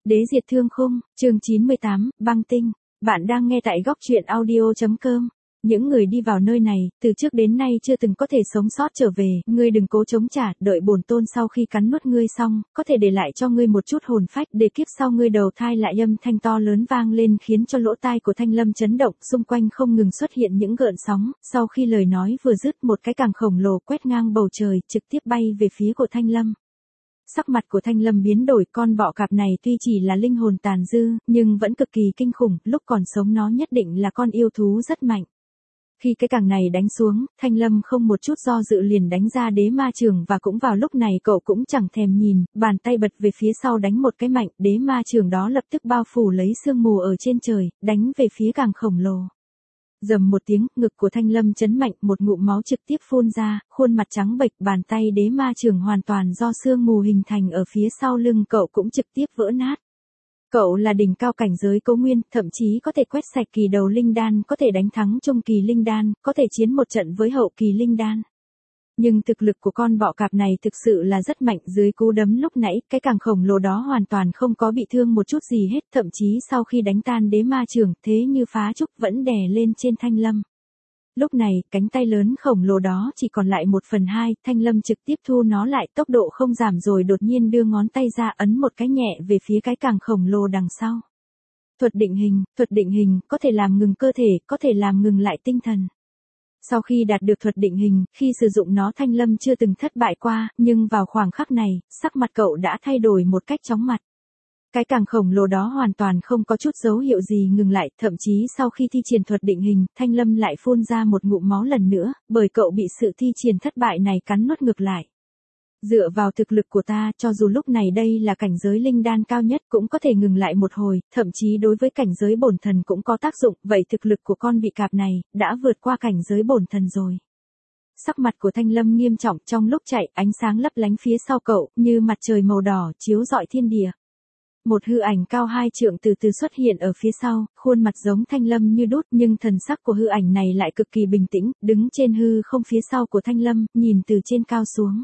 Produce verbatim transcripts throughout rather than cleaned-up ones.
Đế diệt thương khung, chương chín mươi tám, băng tinh. Bạn đang nghe tại góc truyện audio chấm com. Những người đi vào nơi này, từ trước đến nay chưa từng có thể sống sót trở về, ngươi đừng cố chống trả, đợi bổn tôn sau khi cắn nuốt ngươi xong, có thể để lại cho ngươi một chút hồn phách, để kiếp sau ngươi đầu thai lại âm thanh to lớn vang lên khiến cho lỗ tai của Thanh Lâm chấn động, xung quanh không ngừng xuất hiện những gợn sóng, sau khi lời nói vừa dứt một cái càng khổng lồ quét ngang bầu trời, trực tiếp bay về phía của Thanh Lâm. Sắc mặt của Thanh Lâm biến đổi, con bọ cạp này tuy chỉ là linh hồn tàn dư, nhưng vẫn cực kỳ kinh khủng, lúc còn sống nó nhất định là con yêu thú rất mạnh. Khi cái càng này đánh xuống, Thanh Lâm không một chút do dự liền đánh ra đế ma trường và cũng vào lúc này cậu cũng chẳng thèm nhìn, bàn tay bật về phía sau đánh một cái mạnh, đế ma trường đó lập tức bao phủ lấy sương mù ở trên trời, đánh về phía càng khổng lồ. Dầm một tiếng, ngực của Thanh Lâm chấn mạnh, một ngụm máu trực tiếp phun ra, khuôn mặt trắng bệch, bàn tay đế ma trường hoàn toàn do sương mù hình thành ở phía sau lưng cậu cũng trực tiếp vỡ nát. Cậu là đỉnh cao cảnh giới Cố Nguyên, thậm chí có thể quét sạch kỳ đầu linh đan, có thể đánh thắng trung kỳ linh đan, có thể chiến một trận với hậu kỳ linh đan. Nhưng thực lực của con bọ cạp này thực sự là rất mạnh, dưới cú đấm lúc nãy, cái càng khổng lồ đó hoàn toàn không có bị thương một chút gì hết, thậm chí sau khi đánh tan đế ma trường, thế như phá trúc vẫn đè lên trên Thanh Lâm. Lúc này, cánh tay lớn khổng lồ đó chỉ còn lại một phần hai, Thanh Lâm trực tiếp thu nó lại, tốc độ không giảm rồi đột nhiên đưa ngón tay ra ấn một cái nhẹ về phía cái càng khổng lồ đằng sau. Thuật định hình, thuật định hình, có thể làm ngừng cơ thể, có thể làm ngừng lại tinh thần. Sau khi đạt được thuật định hình, khi sử dụng nó Thanh Lâm chưa từng thất bại qua, nhưng vào khoảng khắc này, sắc mặt cậu đã thay đổi một cách chóng mặt. Cái càng khổng lồ đó hoàn toàn không có chút dấu hiệu gì ngừng lại, thậm chí sau khi thi triển thuật định hình, Thanh Lâm lại phun ra một ngụm máu lần nữa, bởi cậu bị sự thi triển thất bại này cắn nuốt ngược lại. Dựa vào thực lực của ta, cho dù lúc này đây là cảnh giới linh đan cao nhất cũng có thể ngừng lại một hồi, thậm chí đối với cảnh giới bổn thần cũng có tác dụng, vậy thực lực của con bị cạp này, đã vượt qua cảnh giới bổn thần rồi. Sắc mặt của Thanh Lâm nghiêm trọng, trong lúc chạy, ánh sáng lấp lánh phía sau cậu, như mặt trời màu đỏ, chiếu rọi thiên địa. Một hư ảnh cao hai trượng từ từ xuất hiện ở phía sau, khuôn mặt giống Thanh Lâm như đúc, nhưng thần sắc của hư ảnh này lại cực kỳ bình tĩnh, đứng trên hư không phía sau của Thanh Lâm, nhìn từ trên cao xuống.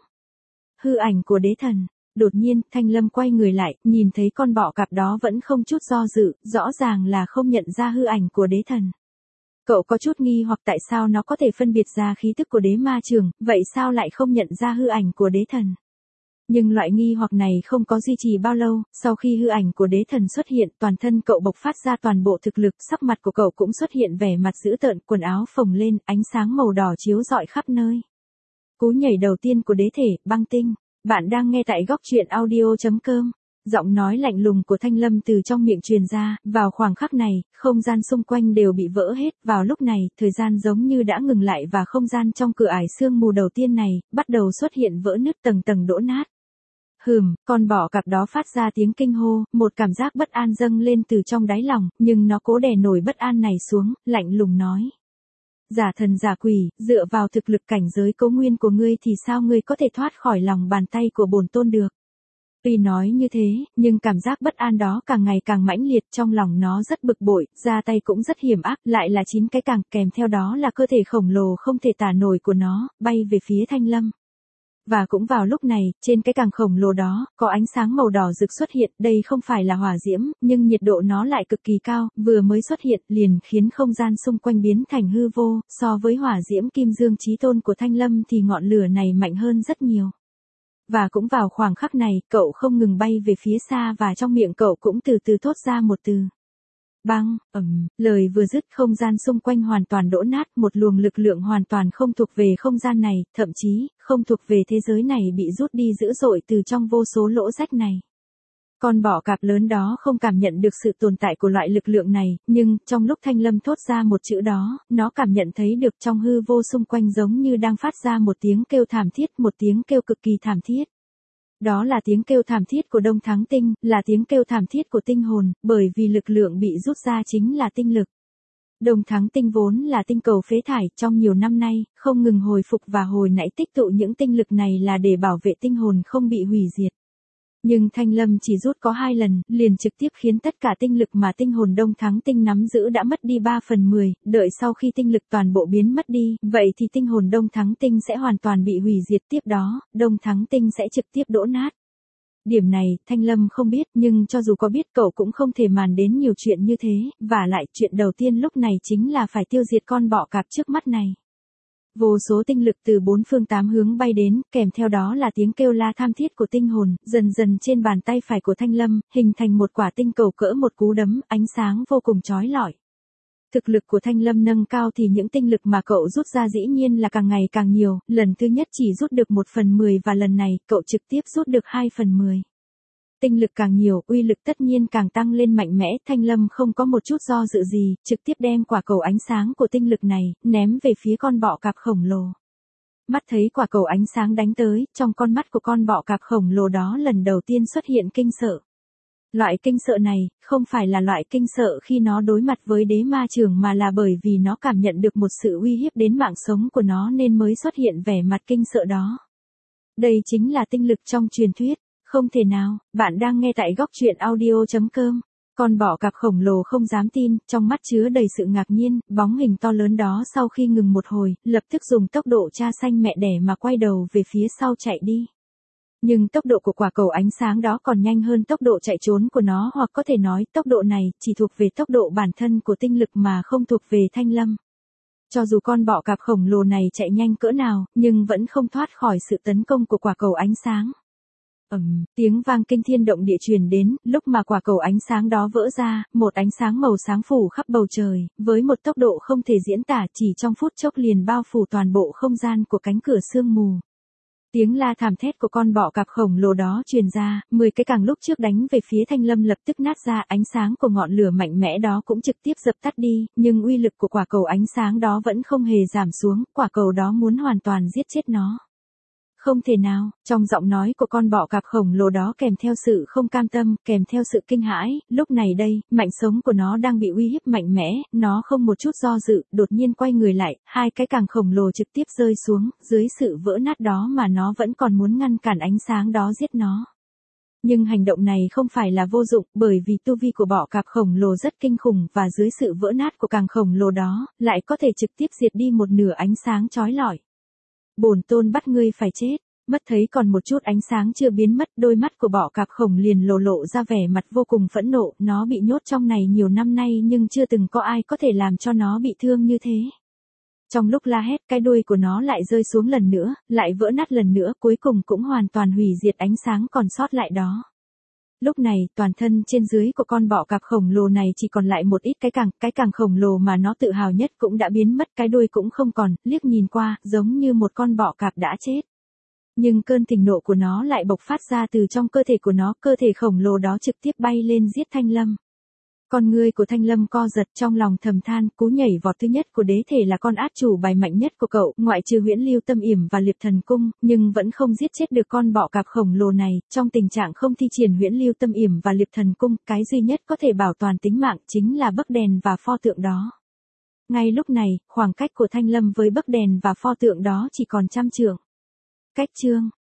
Hư ảnh của đế thần. Đột nhiên, Thanh Lâm quay người lại, nhìn thấy con bọ cạp đó vẫn không chút do dự, rõ ràng là không nhận ra hư ảnh của đế thần. Cậu có chút nghi hoặc tại sao nó có thể phân biệt ra khí tức của đế ma trường, vậy sao lại không nhận ra hư ảnh của đế thần? Nhưng loại nghi hoặc này không có duy trì bao lâu, sau khi hư ảnh của đế thần xuất hiện, toàn thân cậu bộc phát ra toàn bộ thực lực, sắc mặt của cậu cũng xuất hiện vẻ mặt dữ tợn, quần áo phồng lên, ánh sáng màu đỏ chiếu rọi khắp nơi. Cú nhảy đầu tiên của đế thể, băng tinh. Bạn đang nghe tại góc truyện audio chấm com. Giọng nói lạnh lùng của Thanh Lâm từ trong miệng truyền ra, vào khoảng khắc này, không gian xung quanh đều bị vỡ hết, vào lúc này, thời gian giống như đã ngừng lại và không gian trong cửa ải sương mù đầu tiên này, bắt đầu xuất hiện vỡ nứt tầng tầng đổ nát. Hừm, con bọ cạp đó phát ra tiếng kinh hô, một cảm giác bất an dâng lên từ trong đáy lòng, nhưng nó cố đè nổi bất an này xuống, lạnh lùng nói. Giả thần giả quỷ, dựa vào thực lực cảnh giới Cố Nguyên của ngươi thì sao ngươi có thể thoát khỏi lòng bàn tay của bổn tôn được? Tuy nói như thế, nhưng cảm giác bất an đó càng ngày càng mãnh liệt, trong lòng nó rất bực bội, ra tay cũng rất hiểm ác, lại là chín cái càng, kèm theo đó là cơ thể khổng lồ không thể tả nổi của nó, bay về phía Thanh Lâm. Và cũng vào lúc này, trên cái càng khổng lồ đó, có ánh sáng màu đỏ rực xuất hiện, đây không phải là hỏa diễm, nhưng nhiệt độ nó lại cực kỳ cao, vừa mới xuất hiện, liền khiến không gian xung quanh biến thành hư vô, so với hỏa diễm kim dương chí tôn của Thanh Lâm thì ngọn lửa này mạnh hơn rất nhiều. Và cũng vào khoảng khắc này, cậu không ngừng bay về phía xa và trong miệng cậu cũng từ từ thốt ra một từ. Băng, ầm, lời vừa dứt không gian xung quanh hoàn toàn đổ nát, một luồng lực lượng hoàn toàn không thuộc về không gian này, thậm chí, không thuộc về thế giới này bị rút đi dữ dội từ trong vô số lỗ rách này. Con bọ cạp lớn đó không cảm nhận được sự tồn tại của loại lực lượng này, nhưng, trong lúc Thanh Lâm thốt ra một chữ đó, nó cảm nhận thấy được trong hư vô xung quanh giống như đang phát ra một tiếng kêu thảm thiết, một tiếng kêu cực kỳ thảm thiết. Đó là tiếng kêu thảm thiết của Đông Thắng Tinh, là tiếng kêu thảm thiết của tinh hồn, bởi vì lực lượng bị rút ra chính là tinh lực. Đông Thắng Tinh vốn là tinh cầu phế thải, trong nhiều năm nay, không ngừng hồi phục và hồi nãy tích tụ những tinh lực này là để bảo vệ tinh hồn không bị hủy diệt. Nhưng Thanh Lâm chỉ rút có hai lần, liền trực tiếp khiến tất cả tinh lực mà tinh hồn Đông Thắng Tinh nắm giữ đã mất đi ba phần mười, đợi sau khi tinh lực toàn bộ biến mất đi, vậy thì tinh hồn Đông Thắng Tinh sẽ hoàn toàn bị hủy diệt, tiếp đó, Đông Thắng Tinh sẽ trực tiếp đổ nát. Điểm này, Thanh Lâm không biết, nhưng cho dù có biết cậu cũng không thể màn đến nhiều chuyện như thế, và lại chuyện đầu tiên lúc này chính là phải tiêu diệt con bọ cạp trước mắt này. Vô số tinh lực từ bốn phương tám hướng bay đến, kèm theo đó là tiếng kêu la tham thiết của tinh hồn, dần dần trên bàn tay phải của Thanh Lâm, hình thành một quả tinh cầu cỡ một cú đấm, ánh sáng vô cùng chói lọi. Thực lực của Thanh Lâm nâng cao thì những tinh lực mà cậu rút ra dĩ nhiên là càng ngày càng nhiều, lần thứ nhất chỉ rút được một phần mười và lần này cậu trực tiếp rút được hai phần mười. Tinh lực càng nhiều, uy lực tất nhiên càng tăng lên mạnh mẽ, Thanh Lâm không có một chút do dự gì, trực tiếp đem quả cầu ánh sáng của tinh lực này, ném về phía con bọ cạp khổng lồ. Mắt thấy quả cầu ánh sáng đánh tới, trong con mắt của con bọ cạp khổng lồ đó lần đầu tiên xuất hiện kinh sợ. Loại kinh sợ này, không phải là loại kinh sợ khi nó đối mặt với đế ma trưởng mà là bởi vì nó cảm nhận được một sự uy hiếp đến mạng sống của nó nên mới xuất hiện vẻ mặt kinh sợ đó. Đây chính là tinh lực trong truyền thuyết. Không thể nào, bạn đang nghe tại góc truyện audio chấm com. Con bọ cạp khổng lồ không dám tin, trong mắt chứa đầy sự ngạc nhiên, bóng hình to lớn đó sau khi ngừng một hồi, lập tức dùng tốc độ cha xanh mẹ đẻ mà quay đầu về phía sau chạy đi. Nhưng tốc độ của quả cầu ánh sáng đó còn nhanh hơn tốc độ chạy trốn của nó, hoặc có thể nói tốc độ này chỉ thuộc về tốc độ bản thân của tinh lực mà không thuộc về Thanh Lâm. Cho dù con bọ cạp khổng lồ này chạy nhanh cỡ nào, nhưng vẫn không thoát khỏi sự tấn công của quả cầu ánh sáng. Ầm, tiếng vang kinh thiên động địa truyền đến, lúc mà quả cầu ánh sáng đó vỡ ra, một ánh sáng màu sáng phủ khắp bầu trời, với một tốc độ không thể diễn tả, chỉ trong phút chốc liền bao phủ toàn bộ không gian của cánh cửa sương mù. Tiếng la thảm thét của con bọ cạp khổng lồ đó truyền ra, mười cái càng lúc trước đánh về phía Thanh Lâm lập tức nát ra, ánh sáng của ngọn lửa mạnh mẽ đó cũng trực tiếp dập tắt đi, nhưng uy lực của quả cầu ánh sáng đó vẫn không hề giảm xuống, quả cầu đó muốn hoàn toàn giết chết nó. Không thể nào, trong giọng nói của con bọ cạp khổng lồ đó kèm theo sự không cam tâm, kèm theo sự kinh hãi, lúc này đây, mạnh sống của nó đang bị uy hiếp mạnh mẽ, nó không một chút do dự, đột nhiên quay người lại, hai cái càng khổng lồ trực tiếp rơi xuống, dưới sự vỡ nát đó mà nó vẫn còn muốn ngăn cản ánh sáng đó giết nó. Nhưng hành động này không phải là vô dụng, bởi vì tu vi của bọ cạp khổng lồ rất kinh khủng và dưới sự vỡ nát của càng khổng lồ đó, lại có thể trực tiếp diệt đi một nửa ánh sáng chói lọi. Bổn tôn bắt ngươi phải chết. Mất thấy còn một chút ánh sáng chưa biến mất, đôi mắt của bọ cạp khổng liền lộ lộ ra vẻ mặt vô cùng phẫn nộ, nó bị nhốt trong này nhiều năm nay nhưng chưa từng có ai có thể làm cho nó bị thương như thế. Trong lúc la hét, cái đuôi của nó lại rơi xuống lần nữa, lại vỡ nát lần nữa, cuối cùng cũng hoàn toàn hủy diệt ánh sáng còn sót lại đó. Lúc này, toàn thân trên dưới của con bọ cạp khổng lồ này chỉ còn lại một ít cái càng, cái càng khổng lồ mà nó tự hào nhất cũng đã biến mất, cái đuôi cũng không còn, liếc nhìn qua, giống như một con bọ cạp đã chết. Nhưng cơn thịnh nộ của nó lại bộc phát ra từ trong cơ thể của nó, cơ thể khổng lồ đó trực tiếp bay lên giết Thanh Lâm. Con ngươi của Thanh Lâm co giật, trong lòng thầm than, cú nhảy vọt thứ nhất của đế thể là con át chủ bài mạnh nhất của cậu, ngoại trừ Huyễn Lưu Tâm Yểm và Liệp Thần Cung, nhưng vẫn không giết chết được con bọ cạp khổng lồ này, trong tình trạng không thi triển Huyễn Lưu Tâm Yểm và Liệp Thần Cung, cái duy nhất có thể bảo toàn tính mạng chính là bấc đèn và pho tượng đó. Ngay lúc này, khoảng cách của Thanh Lâm với bấc đèn và pho tượng đó chỉ còn trăm trượng. Cách chương